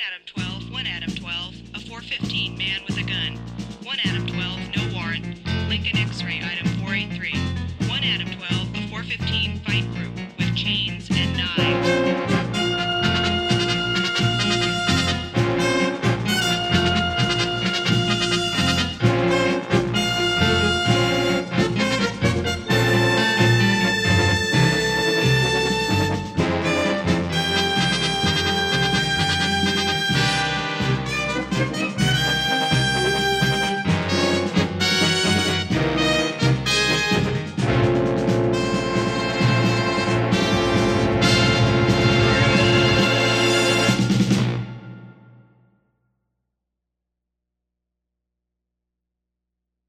Adam 12, 1 Adam 12, a 415 man with a gun. 1 Adam 12, no warrant. Lincoln X-ray, item 483. 1 Adam 12, a 415 fight group with chains and knives.